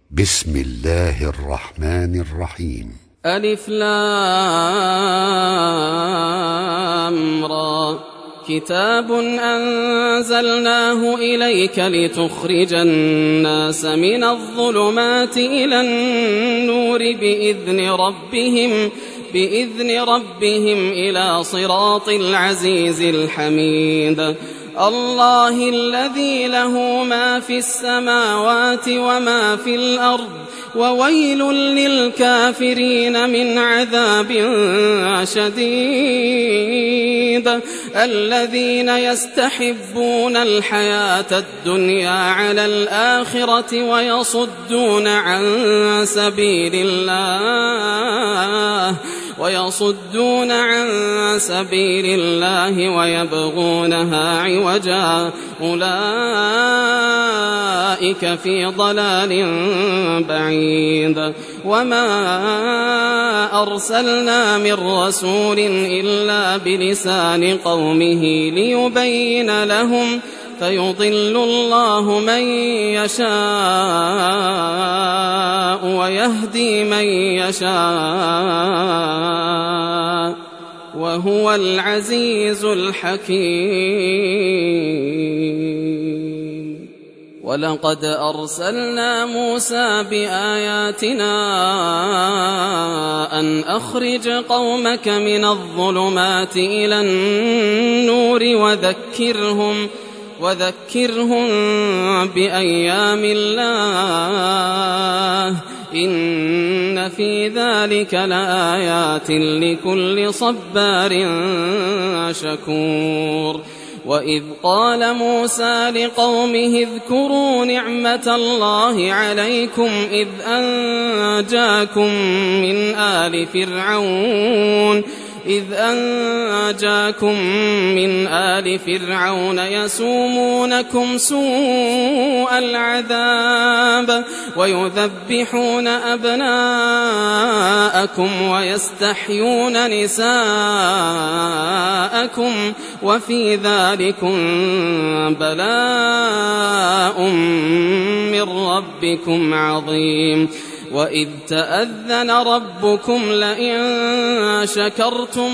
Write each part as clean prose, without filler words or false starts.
بسم الله الرحمن الرحيم. ألف لام را. كتاب أنزلناه إليك لتخرج الناس من الظلمات إلى النور بإذن ربهم إلى صراط العزيز الحميد. الله الذي له ما في السماوات وما في الأرض وويل للكافرين من عذاب شديد. الذين يستحبون الحياة الدنيا على الآخرة ويصدون عن سبيل الله ويبغونها عوجا أولئك في ضلال بعيد. وما أرسلنا من رسول إلا بلسان قومه ليبين لهم فيضل الله من يشاء ويهدي من يشاء وهو العزيز الحكيم. ولقد أرسلنا موسى بآياتنا أن أخرج قومك من الظلمات إلى النور وذكرهم بأيام الله إن في ذلك لآيات لكل صبار شكور. وإذ قال موسى لقومه اذكروا نعمة الله عليكم إذ أنجاكم من آل فرعون يسومونكم سوء العذاب ويذبحون أبناءكم ويستحيون نساءكم وفي ذلكم بلاء من ربكم عظيم. وإذ تأذن ربكم لئن شكرتم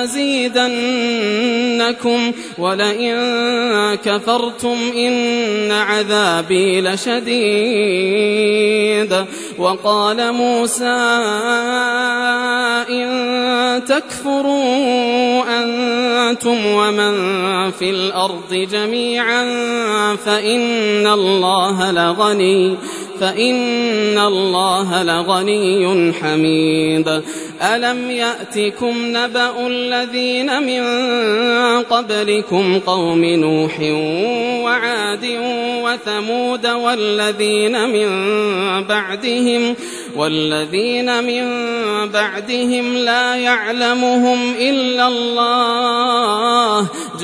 لأزيدنكم ولئن كفرتم إن عذابي لشديد. وقال موسى إن تكفروا أنتم ومن في الأرض جميعا فإن الله لغني حميد. ألم يأتكم نبأ الذين من قبلكم قوم نوح وعاد وثمود والذين من بعدهم لا يعلمهم إلا الله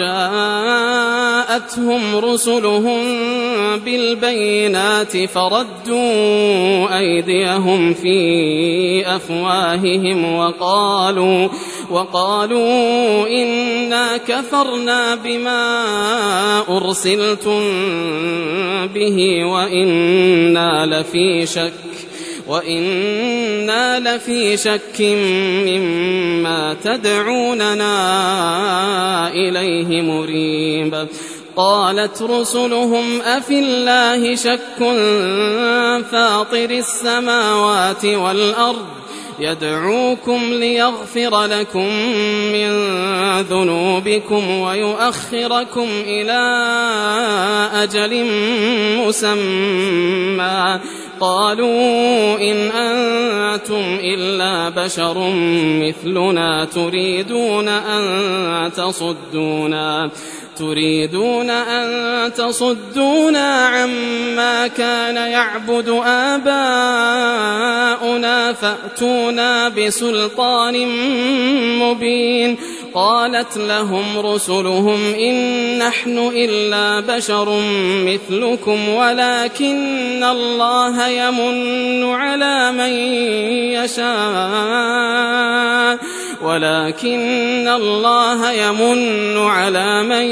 جاءتهم رسلهم بالبينات فردوا أيديهم في أفواههم وقالوا إنا كفرنا بما أرسلتم به وإنا لفي شك مما تدعوننا إليه مريب. قالت رسلهم أفي الله شك فاطر السماوات والأرض يدعوكم ليغفر لكم من ذنوبكم ويؤخركم إلى أجل مسمى قالوا إن أنتم إلا بشر مثلنا تريدون أن تصدونا عما كان يعبد آباؤنا فأتونا بسلطان مبين. قالت لهم رسلهم إن نحن إلا بشر مثلكم ولكن الله يمن على من يشاء ولكن الله يمن على من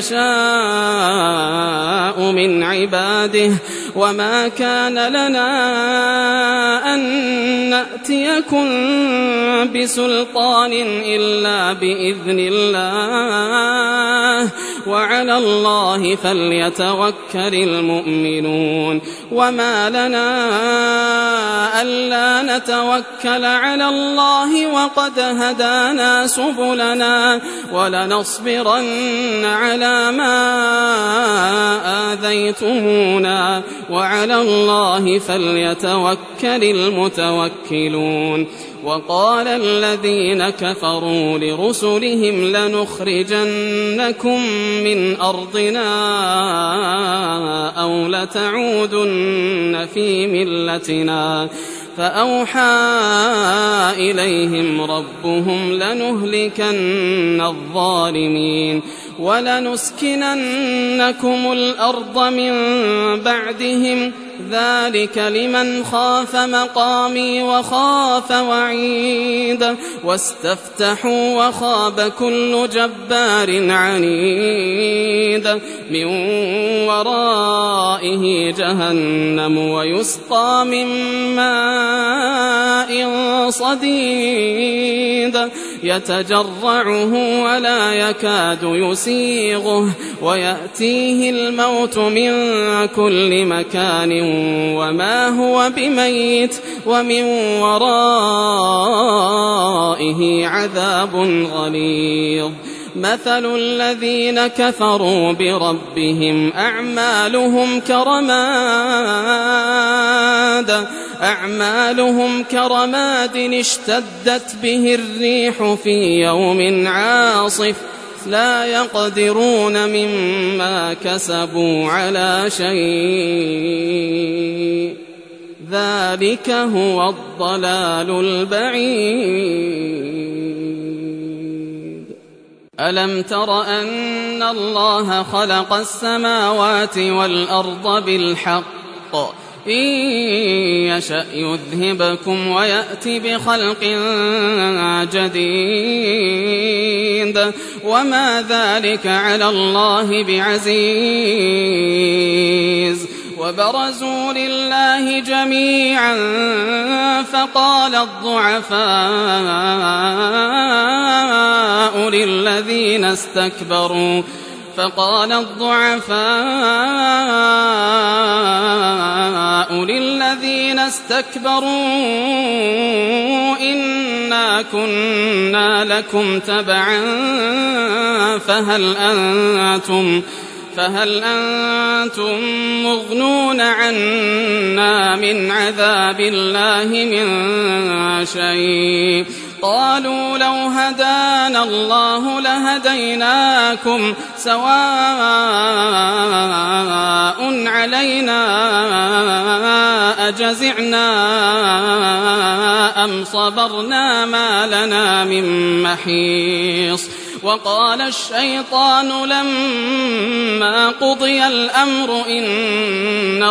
يشاء من عباده وما كان لنا أن نأتيكم بسلطان إلا بإذن الله وعلى الله فليتوكل المؤمنون وما لنا ألا نتوكل على الله وقد هدانا سبلنا ولنصبرن على ما آذيتمونا وعلى الله فليتوكل المتوكلون وقال الذين كفروا لرسلهم لنخرجنكم من أرضنا أو لتعودن في ملتنا فأوحى إليهم ربهم لنهلكن الظالمين ولنسكننكم الأرض من بعدهم ذلك لمن خاف مقامي وخاف وعيد واستفتحوا وخاب كل جبار عنيد من ورائه جهنم ويسقى من ماء صديد يتجرعه ولا يكاد يسيغه ويأتيه الموت من كل مكان وما هو بميت ومن ورائه عذاب غليظ مثل الذين كفروا بربهم أعمالهم كرماد اشتدت به الريح في يوم عاصف لا يقدرون مما كسبوا على شيء ذلك هو الضلال البعيد ألم تر أن الله خلق السماوات والأرض بالحق إن يشأ يذهبكم ويأتي بخلق جديد وما ذلك على الله بعزيز وبرزوا لله جميعا فقال الضعفاء للذين استكبروا إنا كنا لكم تبعا فهل أنتم مغنون عنا من عذاب الله من شيء قالوا لو هدانا الله لهديناكم سواء علينا أجزعنا أم صبرنا ما لنا من محيص وقال الشيطان لما قضي الأمر إن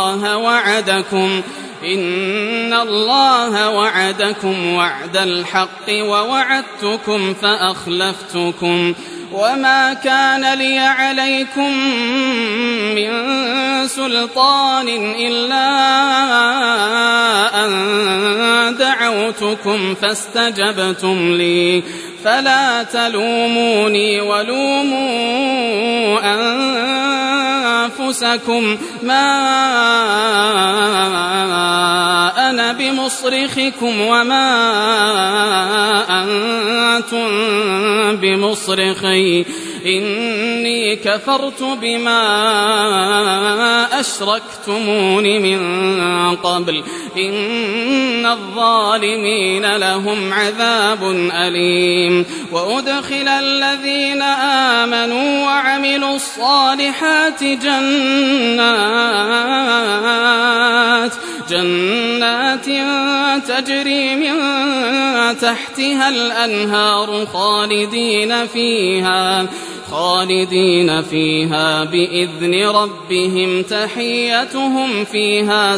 الله وعدكم وعد الحق ووعدتكم فأخلفتكم وما كان لي عليكم من سلطان إلا أن دعوتكم فاستجبتم لي فلا تلوموني ولوموا أنفسكم ما أنا بمصرخكم وما أنتم بمصرخي إني كفرت بما أشركتمون من قبل إن الظالمين لهم عذاب أليم وأدخل الذين آمنوا وعملوا الصالحات جنات تجري من تحتها الأنهار خالدين فيها بإذن ربهم تحيتهم فيها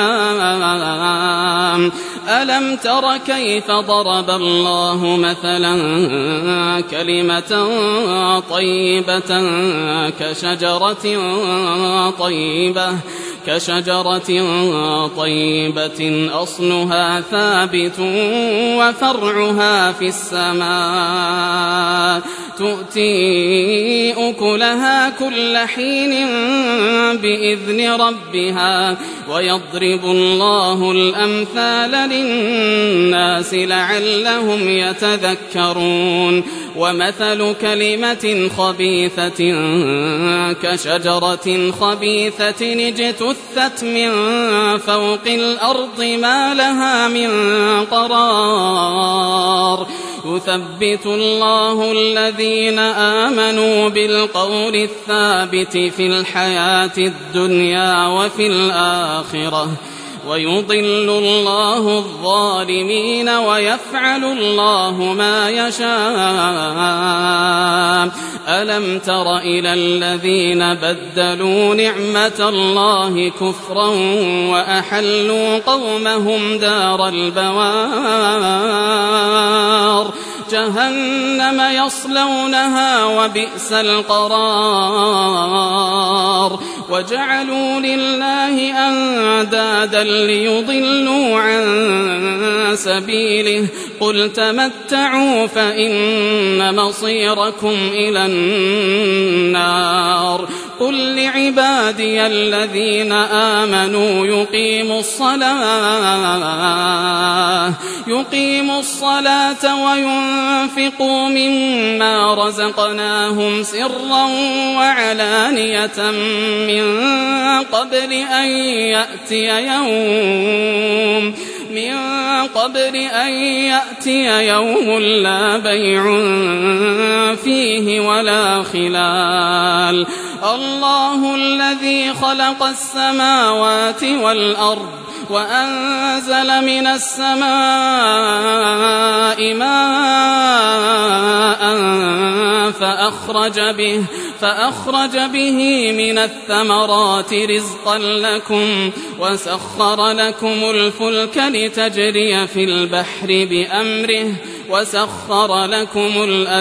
سلام ألم تر كيف ضرب الله مثلا كلمة طيبة كشجرة طيبة أصلها ثابت وفرعها في السماء تؤتي أكلها كل حين بإذن ربها ويضرب الله الأمثال للناس لعلهم يتذكرون ومثل كلمة خبيثة كشجرة خبيثة اجتثت من فوق الأرض ما لها من قرار يثبت الله الذين آمنوا بالقول الثابت في الحياة الدنيا وفي الآخرة ويضل الله الظالمين ويفعل الله ما يشاء ألم تر إلى الذين بدلوا نعمة الله كفرا وأحلوا قومهم دار البوار جهنم يصلونها وبئس القرار وجعلوا لله أندادا ليضلوا عن سبيله قل تمتعوا فإن مصيركم إلى النار قل لعبادي الذين آمنوا يقيموا الصلاة وينفقوا مما رزقناهم سرا وعلانية من قبل أن يأتي يوم لا بيع فيه ولا خلال الله الذي خلق السماوات والأرض وأنزل من السماء ماء فأخرج به من الثمرات رزقا لكم وسخر لكم الفلك لتجري في البحر بأمره وسخر لكم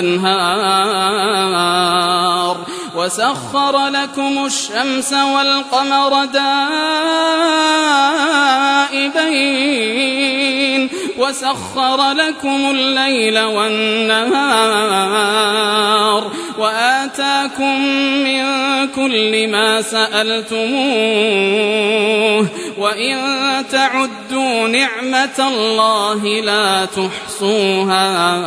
الأنهار وسخر لكم الشمس والقمر دائبين وسخر لكم الليل والنهار وآتاكم من كل ما سألتموه وإن تعدوا نعمة الله لا تحصوها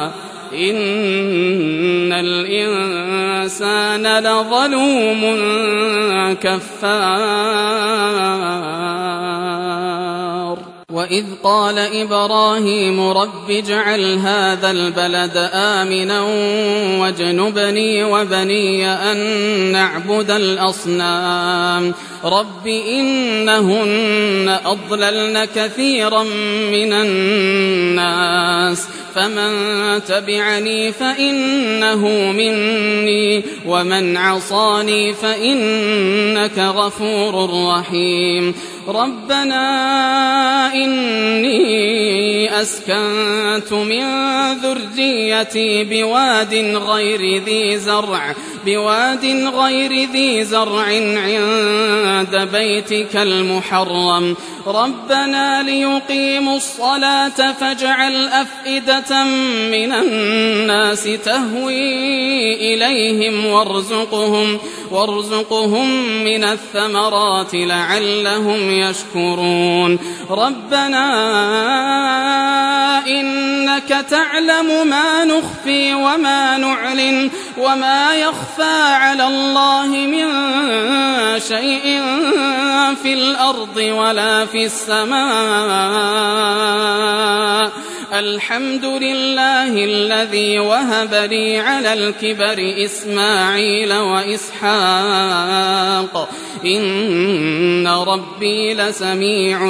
إن الإنسان لظلوم كفار وإذ قال إبراهيم رب اجعل هذا البلد آمنا واجنبني وبني أن نعبد الأصنام رب إنهن أضللن كثيرا من الناس فمن تبعني فإنه مني ومن عصاني فإنك غفور رحيم ربنا إني أسكنت من ذريتي بواد غير ذي زرع عند بيتك المحرم ربنا ليقيموا الصلاة فاجعل أفئدة من الناس تهوي إليهم وارزقهم من الثمرات لعلهم يشكرون ربنا إنك تعلم ما نخفي وما نعلن وما يخفى على الله من شيء في الأرض ولا في السماء الحمد لله الذي وهب لي على الكبر إسماعيل وإسحاق إن ربي لسميع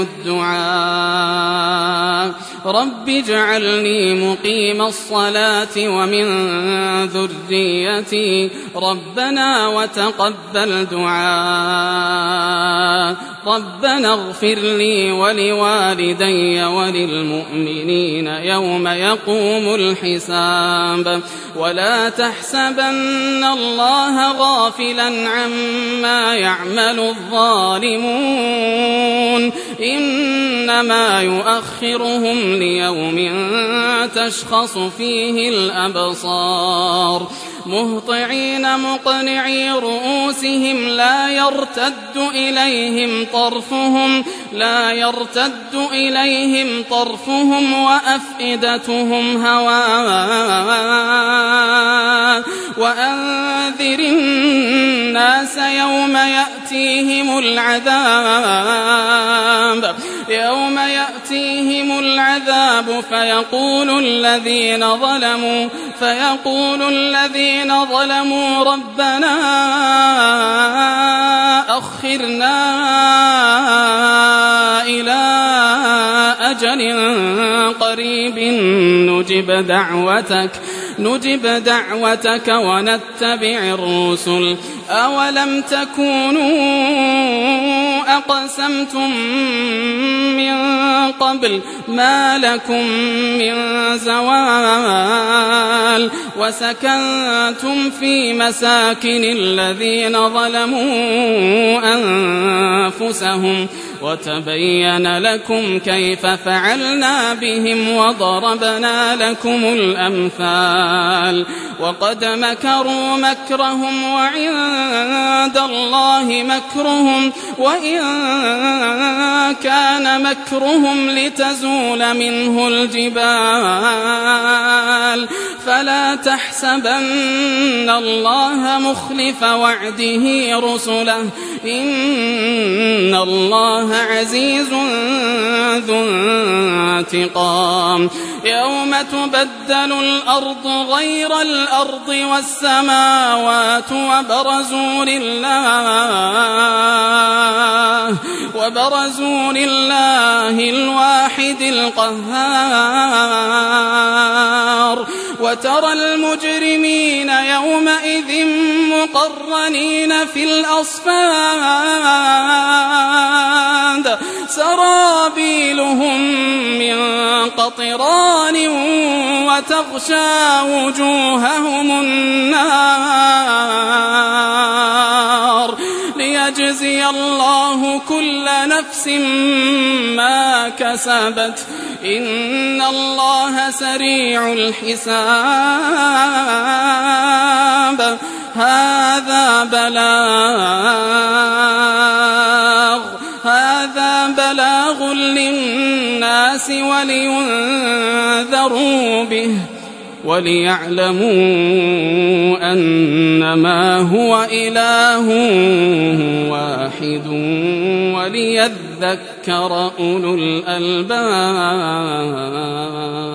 الدعاء رب اجعلني مقيم الصلاة ومن ذريتي ربنا وتقبل دعاء ربنا اغفر لي ولوالدي وللمؤمنين يوم يقوم الحساب ولا تحسبن الله غافلا عما يعمل الظالمون إنما يؤخرهم ليوم تشخص فيه الأبصار مهطعين مقنعي رؤوسهم لا يرتد إليهم طرفهم وأفئدتهم هواء وأنذر الناس يوم يأتيهم العذاب فيقول الذين ظلموا ربنا أخرنا إلى أجل قريب نجب دعوتك ونتبع الرسل أولم تكونوا أقسمتم من قبل ما لكم من زوال وسكنتم في مساكن الذين ظلموا أنفسهم وتبين لكم كيف فعلنا بهم وضربنا لكم الأمثال وقد مكروا مكرهم وعند الله مكرهم وإن كان مكرهم لتزول منه الجبال فلا تحسبن الله مخلف وعده رسله إن الله عزيز ذو انتقام يوم تبدل الأرض غير الأرض والسماوات وبرزوا لله الواحد القهار وترى المجرمين يومئذ مقرنين في الأصفاد سرابيلهم من قطران وتغشى وجوههم النار ليجزي الله كل نفس ما كسبت إن الله سريع الحساب هذا بلاغ للناس ولينذروا به وليعلموا أنما هو إله واحد وليذكر أولو الألباب.